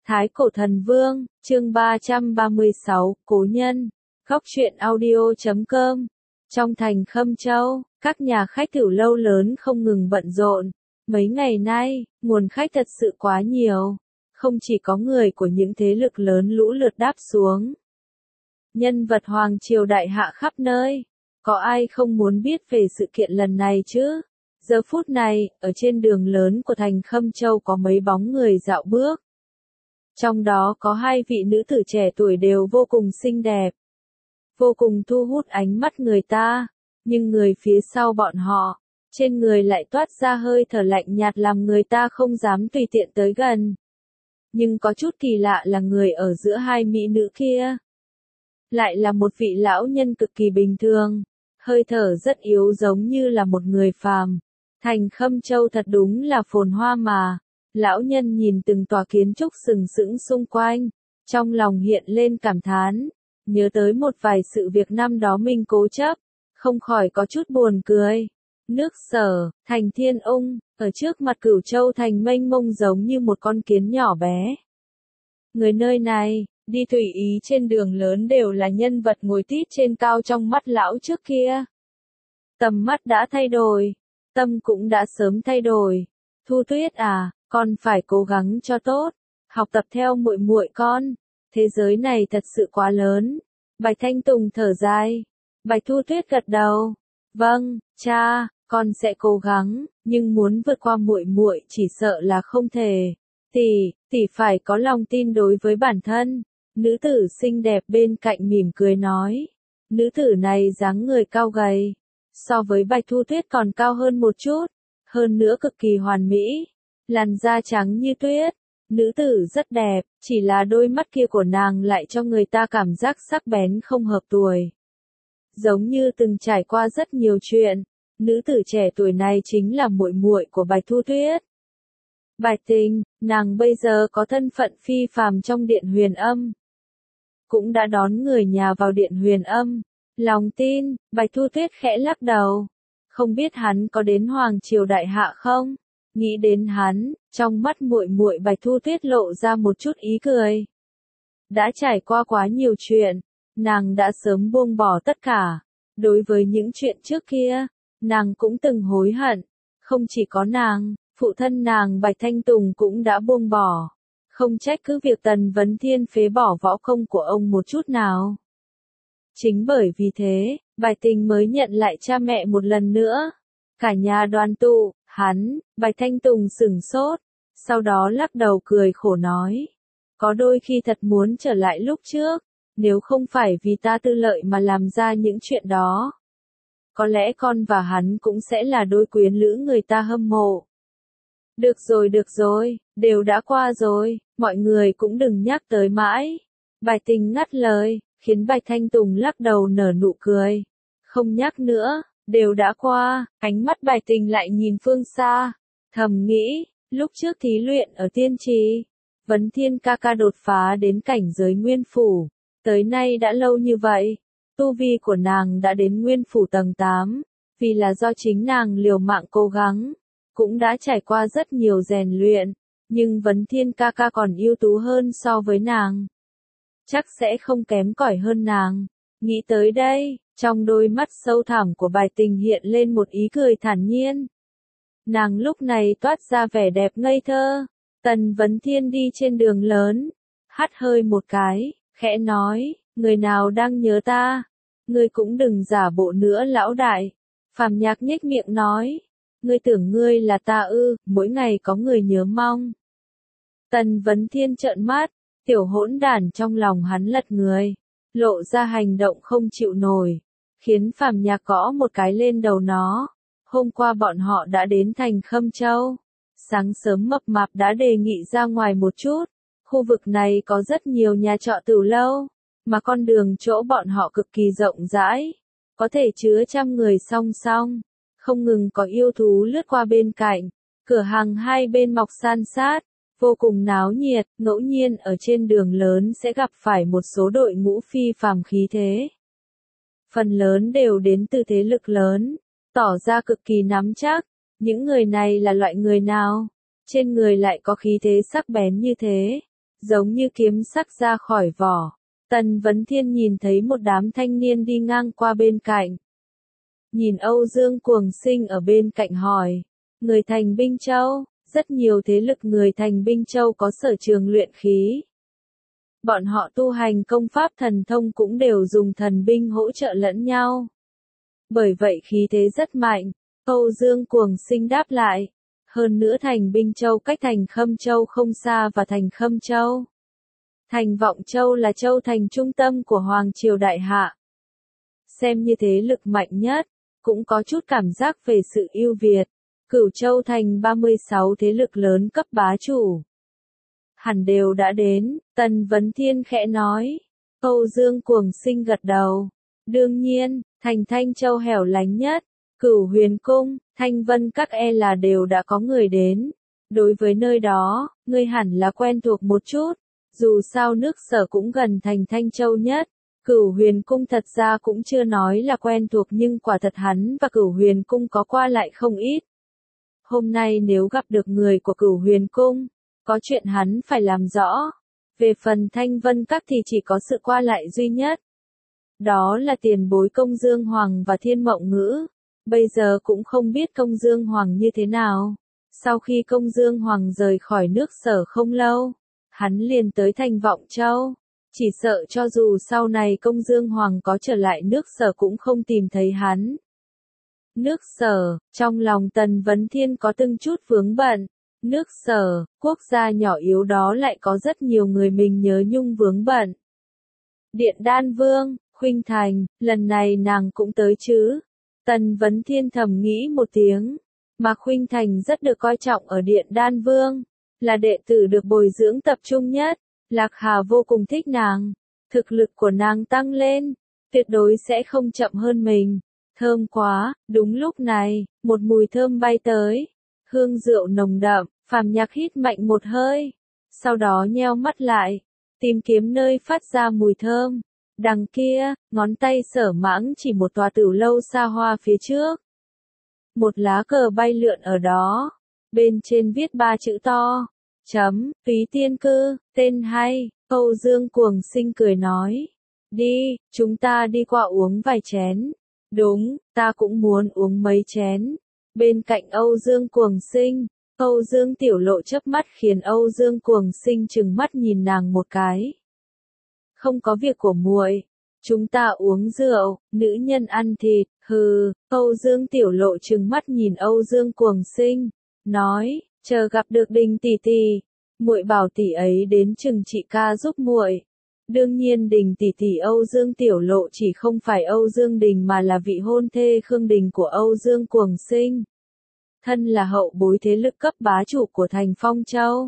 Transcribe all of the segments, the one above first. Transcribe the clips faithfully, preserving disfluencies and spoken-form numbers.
Thái Cổ Thần Vương, chương ba trăm ba mươi sáu, Cố Nhân, góc truyện audio chấm com. Trong thành Khâm Châu, các nhà khách tiểu lâu lớn không ngừng bận rộn. Mấy ngày nay, nguồn khách thật sự quá nhiều. Không chỉ có người của những thế lực lớn lũ lượt đáp xuống. Nhân vật Hoàng Triều đại hạ khắp nơi. Có ai không muốn biết về sự kiện lần này chứ? Giờ phút này, ở trên đường lớn của thành Khâm Châu có mấy bóng người dạo bước. Trong đó có hai vị nữ tử trẻ tuổi đều vô cùng xinh đẹp. Vô cùng thu hút ánh mắt người ta. Nhưng người phía sau bọn họ, trên người lại toát ra hơi thở lạnh nhạt làm người ta không dám tùy tiện tới gần. Nhưng có chút kỳ lạ là người ở giữa hai mỹ nữ kia. Lại là một vị lão nhân cực kỳ bình thường. Hơi thở rất yếu giống như là một người phàm. Thành Khâm Châu thật đúng là phồn hoa mà. Lão nhân nhìn từng tòa kiến trúc sừng sững xung quanh. Trong lòng hiện lên cảm thán. Nhớ tới một vài sự việc năm đó mình cố chấp. Không khỏi có chút buồn cười. Nước Sở, thành Thiên Ung, ở trước mặt Cửu Châu thành mênh mông giống như một con kiến nhỏ bé. Người nơi này, đi tùy ý trên đường lớn đều là nhân vật ngồi tít trên cao trong mắt lão trước kia. Tầm mắt đã thay đổi, tâm cũng đã sớm thay đổi. Thu Tuyết à, con phải cố gắng cho tốt, học tập theo muội muội con. Thế giới này thật sự quá lớn. Bạch Thanh Tùng thở dài. Bạch Thu Tuyết gật đầu. Vâng, cha, con sẽ cố gắng, nhưng muốn vượt qua muội muội chỉ sợ là không thể. Tỷ, tỷ phải có lòng tin đối với bản thân. Nữ tử xinh đẹp bên cạnh mỉm cười nói. Nữ tử này dáng người cao gầy, so với Bạch Thu Tuyết còn cao hơn một chút, hơn nữa cực kỳ hoàn mỹ, làn da trắng như tuyết. Nữ tử rất đẹp, chỉ là đôi mắt kia của nàng lại cho người ta cảm giác sắc bén không hợp tuổi. Giống như từng trải qua rất nhiều chuyện. Nữ tử trẻ tuổi này chính là muội muội của Bạch Thu Tuyết. Bạch Tình, nàng bây giờ có thân phận phi phàm trong Điện Huyền Âm. Cũng đã đón người nhà vào Điện Huyền Âm. Lòng tin, Bạch Thu Tuyết khẽ lắc đầu. Không biết hắn có đến Hoàng Triều đại hạ không? Nghĩ đến hắn, trong mắt muội muội Bạch Thu Tuyết lộ ra một chút ý cười. Đã trải qua quá nhiều chuyện, nàng đã sớm buông bỏ tất cả. Đối với những chuyện trước kia, nàng cũng từng hối hận. Không chỉ có nàng, phụ thân nàng Bạch Thanh Tùng cũng đã buông bỏ. Không trách cứ việc Tần Vấn Thiên phế bỏ võ công của ông một chút nào. Chính bởi vì thế, Bạch Tình mới nhận lại cha mẹ một lần nữa. Cả nhà đoàn tụ, hắn, Bạch Thanh Tùng sửng sốt, sau đó lắc đầu cười khổ nói. Có đôi khi thật muốn trở lại lúc trước, nếu không phải vì ta tư lợi mà làm ra những chuyện đó. Có lẽ con và hắn cũng sẽ là đôi quyến lữ người ta hâm mộ. Được rồi được rồi, đều đã qua rồi, mọi người cũng đừng nhắc tới mãi. Bạch Tình ngắt lời, khiến Bạch Thanh Tùng lắc đầu nở nụ cười. Không nhắc nữa, đều đã qua, ánh mắt Bạch Tình lại nhìn phương xa. Thầm nghĩ, lúc trước thí luyện ở Tiên Trì, Vấn Thiên ca ca đột phá đến cảnh giới Nguyên Phủ. Tới nay đã lâu như vậy, tu vi của nàng đã đến Nguyên Phủ tầng tám, vì là do chính nàng liều mạng cố gắng, cũng đã trải qua rất nhiều rèn luyện, nhưng Vấn Thiên ca ca còn ưu tú hơn so với nàng. Chắc sẽ không kém cỏi hơn nàng. Nghĩ tới đây, trong đôi mắt sâu thẳm của Bạch Tình hiện lên một ý cười thản nhiên. Nàng lúc này toát ra vẻ đẹp ngây thơ. Tần Vấn Thiên đi trên đường lớn, hắt hơi một cái, khẽ nói, người nào đang nhớ ta? Ngươi cũng đừng giả bộ nữa lão đại. Phàm Nhạc nhếch miệng nói, ngươi tưởng ngươi là ta ư, mỗi ngày có người nhớ mong. Tần Vấn Thiên trợn mắt, tiểu hỗn đản trong lòng hắn lật người, lộ ra hành động không chịu nổi, khiến Phàm Nhạc gõ một cái lên đầu nó. Hôm qua bọn họ đã đến thành Khâm Châu. Sáng sớm Mập Mạp đã đề nghị ra ngoài một chút. Khu vực này có rất nhiều nhà trọ tửu lâu, mà con đường chỗ bọn họ cực kỳ rộng rãi, có thể chứa trăm người song song. Không ngừng có yêu thú lướt qua bên cạnh, cửa hàng hai bên mọc san sát, vô cùng náo nhiệt. Ngẫu nhiên ở trên đường lớn sẽ gặp phải một số đội ngũ phi phàm khí thế. Phần lớn đều đến từ thế lực lớn, tỏ ra cực kỳ nắm chắc. Những người này là loại người nào? Trên người lại có khí thế sắc bén như thế. giống như kiếm sắc ra khỏi vỏ. Tần Vấn Thiên nhìn thấy một đám thanh niên đi ngang qua bên cạnh. Nhìn Âu Dương Cuồng Sinh ở bên cạnh hỏi, người Thành Binh Châu, rất nhiều thế lực người Thành Binh Châu có sở trường luyện khí. Bọn họ tu hành công pháp thần thông cũng đều dùng thần binh hỗ trợ lẫn nhau. Bởi vậy khí thế rất mạnh, Âu Dương Cuồng Sinh đáp lại. Hơn nữa Thành Binh Châu cách Thành Khâm Châu không xa và Thành Khâm Châu. Thành Vọng Châu là châu thành trung tâm của Hoàng Triều Đại Hạ. Xem như thế lực mạnh nhất, cũng có chút cảm giác về sự ưu việt. Cửu Châu thành ba mươi sáu thế lực lớn cấp bá chủ. Hẳn đều đã đến, Tần Vấn Thiên khẽ nói. Âu Dương Cuồng Sinh gật đầu. Đương nhiên, thành Thanh Châu hẻo lánh nhất, Cửu Huyền Cung, Thanh Vân các e là đều đã có người đến. Đối với nơi đó, ngươi hẳn là quen thuộc một chút. Dù sao nước Sở cũng gần thành Thanh Châu nhất. Cửu Huyền Cung thật ra cũng chưa nói là quen thuộc nhưng quả thật hắn và Cửu Huyền Cung có qua lại không ít. Hôm nay nếu gặp được người của Cửu Huyền Cung, có chuyện hắn phải làm rõ. Về phần Thanh Vân các thì chỉ có sự qua lại duy nhất. Đó là tiền bối Công Dương Hoàng và Thiên Mộng Ngữ. Bây giờ cũng không biết Công Dương Hoàng như thế nào. Sau khi Công Dương Hoàng rời khỏi nước Sở không lâu, hắn liền tới Thành Vọng Châu. Chỉ sợ cho dù sau này Công Dương Hoàng có trở lại nước Sở cũng không tìm thấy hắn. Nước Sở, trong lòng Tần Vấn Thiên có từng chút vướng bận. Nước Sở, quốc gia nhỏ yếu đó lại có rất nhiều người mình nhớ nhung vướng bận. Điện Đan Vương, Khuynh Thành, lần này nàng cũng tới chứ. Tần Vấn Thiên thầm nghĩ một tiếng. Mà Khuynh Thành rất được coi trọng ở Điện Đan Vương. Là đệ tử được bồi dưỡng tập trung nhất. Lạc Hà vô cùng thích nàng. Thực lực của nàng tăng lên. Tuyệt đối sẽ không chậm hơn mình. Thơm quá, đúng lúc này, một mùi thơm bay tới. Hương rượu nồng đậm, Phàm Nhạc hít mạnh một hơi. Sau đó nheo mắt lại. Tìm kiếm nơi phát ra mùi thơm. Đằng kia, ngón tay Sở Mãng chỉ một tòa tử lâu xa hoa phía trước. Một lá cờ bay lượn ở đó. Bên trên viết ba chữ to. Chấm, Túy Tiên Cư, tên hay. Âu Dương Cuồng Sinh cười nói. Đi, chúng ta đi qua uống vài chén. Đúng, ta cũng muốn uống mấy chén. Bên cạnh Âu Dương Cuồng Sinh, Âu Dương Tiểu Lộ chớp mắt khiến Âu Dương Cuồng Sinh trừng mắt nhìn nàng một cái. Không có việc của muội, chúng ta uống rượu, nữ nhân ăn thịt, hừ. Âu Dương Tiểu Lộ trừng mắt nhìn Âu Dương Cuồng Sinh, nói, chờ gặp được Đình tỷ tỷ, muội bảo tỷ ấy đến chừng chị ca giúp muội. Đương nhiên Đình tỷ tỷ Âu Dương Tiểu Lộ chỉ không phải Âu Dương Đình mà là vị hôn thê Khương Đình của Âu Dương Cuồng Sinh. Thân là hậu bối thế lực cấp bá chủ của thành Phong Châu.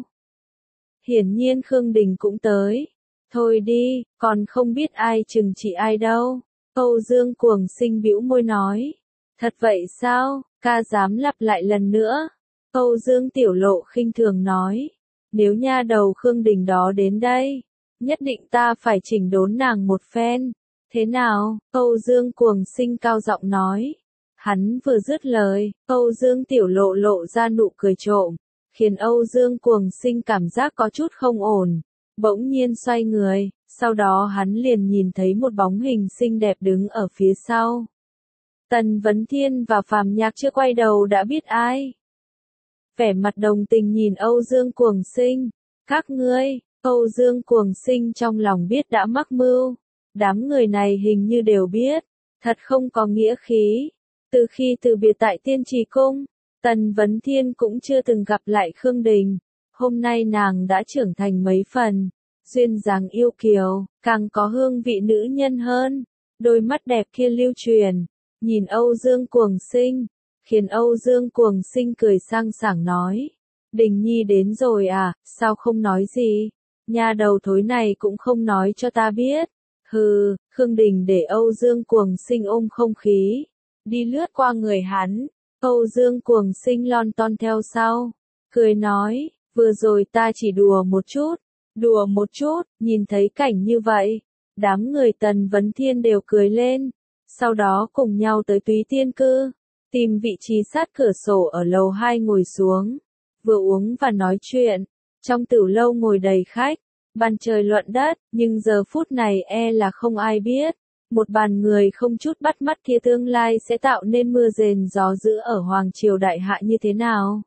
Hiển nhiên Khương Đình cũng tới. Thôi đi, còn không biết ai chừng trị ai đâu. Âu Dương Cuồng Sinh bĩu môi nói. Thật vậy sao, ca dám lặp lại lần nữa. Âu Dương Tiểu Lộ khinh thường nói. Nếu nha đầu Khương Đình đó đến đây, nhất định ta phải chỉnh đốn nàng một phen. Thế nào? Âu Dương Cuồng Sinh cao giọng nói. Hắn vừa dứt lời, Âu Dương Tiểu Lộ lộ ra nụ cười trộm, khiến Âu Dương Cuồng Sinh cảm giác có chút không ổn. Bỗng nhiên xoay người, sau đó hắn liền nhìn thấy một bóng hình xinh đẹp đứng ở phía sau. Tần Vấn Thiên và Phàm Nhạc chưa quay đầu đã biết ai. Vẻ mặt đồng tình nhìn Âu Dương Cuồng Sinh. Các ngươi, Âu Dương Cuồng Sinh trong lòng biết đã mắc mưu. Đám người này hình như đều biết, thật không có nghĩa khí. Từ khi từ biệt tại Tiên Trì Cung, Tần Vấn Thiên cũng chưa từng gặp lại Khương Đình. Hôm nay nàng đã trưởng thành mấy phần, duyên dáng yêu kiều, càng có hương vị nữ nhân hơn. Đôi mắt đẹp kia lưu truyền, nhìn Âu Dương Cuồng Sinh, khiến Âu Dương Cuồng Sinh cười sang sảng nói. Đình Nhi đến rồi à, sao không nói gì? Nha đầu thối này cũng không nói cho ta biết. Hừ, Khương Đình để Âu Dương Cuồng Sinh ôm không khí. Đi lướt qua người hắn, Âu Dương Cuồng Sinh lon ton theo sau. Cười nói, vừa rồi ta chỉ đùa một chút, đùa một chút, nhìn thấy cảnh như vậy. Đám người Tần Vấn Thiên đều cười lên. Sau đó cùng nhau tới Túy Tiên Cư, tìm vị trí sát cửa sổ ở lầu hai ngồi xuống. Vừa uống và nói chuyện, trong tửu lâu ngồi đầy khách. bàn trời luận đất, nhưng giờ phút này e là không ai biết. Một bàn người không chút bắt mắt kia tương lai sẽ tạo nên mưa rền gió dữ ở Hoàng Triều Đại Hạ như thế nào.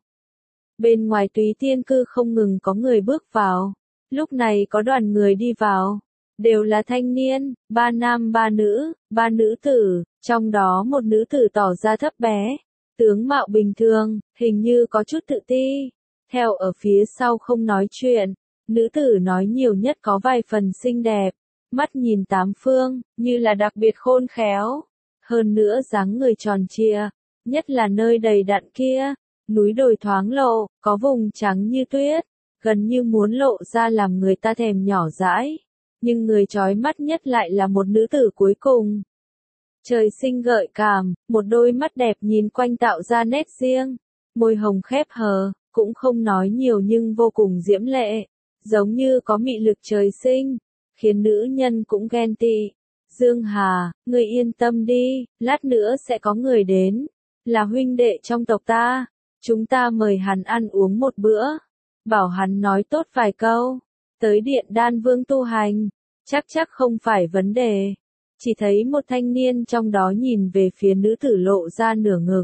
Bên ngoài Túy Tiên Cư không ngừng có người bước vào. Lúc này có đoàn người đi vào. Đều là thanh niên, ba nam ba nữ, ba nữ tử, trong đó một nữ tử tỏ ra thấp bé. Tướng mạo bình thường, hình như có chút tự ti. Theo ở phía sau không nói chuyện, nữ tử nói nhiều nhất có vài phần xinh đẹp. Mắt nhìn tám phương, như là đặc biệt khôn khéo. Hơn nữa dáng người tròn trịa, nhất là nơi đầy đặn kia. Núi đồi thoáng lộ, có vùng trắng như tuyết, gần như muốn lộ ra làm người ta thèm nhỏ dãi. Nhưng người chói mắt nhất lại là một nữ tử cuối cùng. Trời sinh gợi cảm, một đôi mắt đẹp nhìn quanh tạo ra nét riêng. Môi hồng khép hờ, cũng không nói nhiều nhưng vô cùng diễm lệ. Giống như có mị lực trời sinh, khiến nữ nhân cũng ghen tị. Dương Hà, ngươi yên tâm đi, lát nữa sẽ có người đến. Là huynh đệ trong tộc ta. Chúng ta mời hắn ăn uống một bữa. Bảo hắn nói tốt vài câu. Tới điện Đan Vương tu hành. Chắc chắc không phải vấn đề. Chỉ thấy một thanh niên trong đó nhìn về phía nữ tử lộ ra nửa ngực.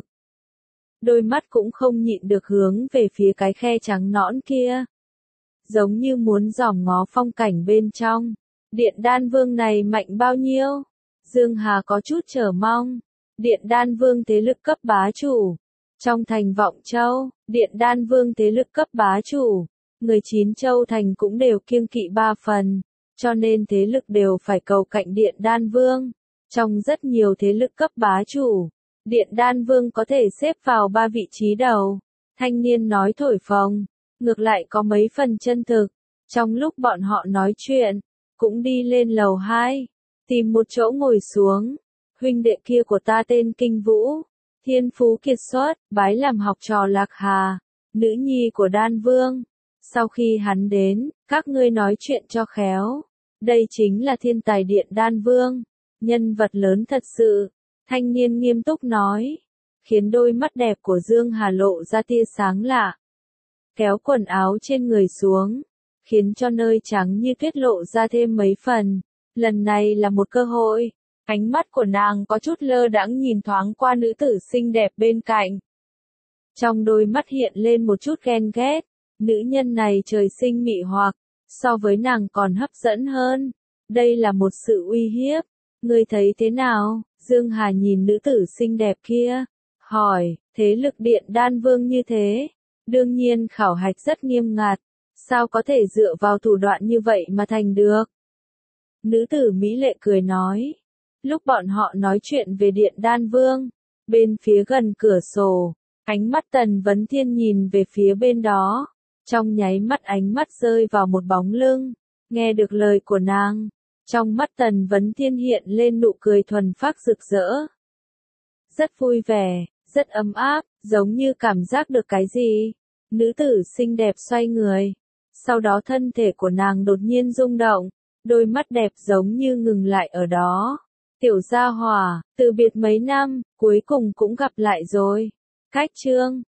Đôi mắt cũng không nhịn được hướng về phía cái khe trắng nõn kia. Giống như muốn dòm ngó phong cảnh bên trong. Điện Đan Vương này mạnh bao nhiêu? Dương Hà có chút chờ mong. Điện Đan Vương thế lực cấp bá chủ. Trong thành Vọng Châu, Điện Đan Vương thế lực cấp bá chủ. Người chín châu thành cũng đều kiêng kỵ ba phần. Cho nên thế lực đều phải cầu cạnh Điện Đan Vương. Trong rất nhiều thế lực cấp bá chủ, Điện Đan Vương có thể xếp vào ba vị trí đầu. Thanh niên nói thổi phồng, ngược lại có mấy phần chân thực. Trong lúc bọn họ nói chuyện, cũng đi lên lầu hai, tìm một chỗ ngồi xuống. Huynh đệ kia của ta tên Kinh Vũ, thiên phú kiệt xuất, bái làm học trò Lạc Hà, nữ nhi của Đan Vương. Sau khi hắn đến, các ngươi nói chuyện cho khéo. Đây chính là thiên tài Điện Đan Vương, nhân vật lớn thật sự. Thanh niên nghiêm túc nói, khiến đôi mắt đẹp của Dương Hà lộ ra tia sáng lạ. Kéo quần áo trên người xuống, khiến cho nơi trắng như tuyết lộ ra thêm mấy phần. Lần này là một cơ hội. Ánh mắt của nàng có chút lơ đãng nhìn thoáng qua nữ tử xinh đẹp bên cạnh. Trong đôi mắt hiện lên một chút ghen ghét. Nữ nhân này trời sinh mị hoặc, so với nàng còn hấp dẫn hơn. Đây là một sự uy hiếp. Ngươi thấy thế nào? Dương Hà nhìn nữ tử xinh đẹp kia, hỏi, thế lực Điện Đan Vương như thế, đương nhiên khảo hạch rất nghiêm ngặt, sao có thể dựa vào thủ đoạn như vậy mà thành được? Nữ tử mỹ lệ cười nói, lúc bọn họ nói chuyện về Điện Đan Vương, bên phía gần cửa sổ, ánh mắt Tần Vấn Thiên nhìn về phía bên đó, trong nháy mắt ánh mắt rơi vào một bóng lưng, nghe được lời của nàng. Trong mắt Tần Vấn Thiên hiện lên nụ cười thuần phác rực rỡ. Rất vui vẻ, rất ấm áp, giống như cảm giác được cái gì. Nữ tử xinh đẹp xoay người. Sau đó thân thể của nàng đột nhiên rung động. Đôi mắt đẹp giống như ngừng lại ở đó. Tiểu gia hỏa, từ biệt mấy năm, cuối cùng cũng gặp lại rồi. Cách chương.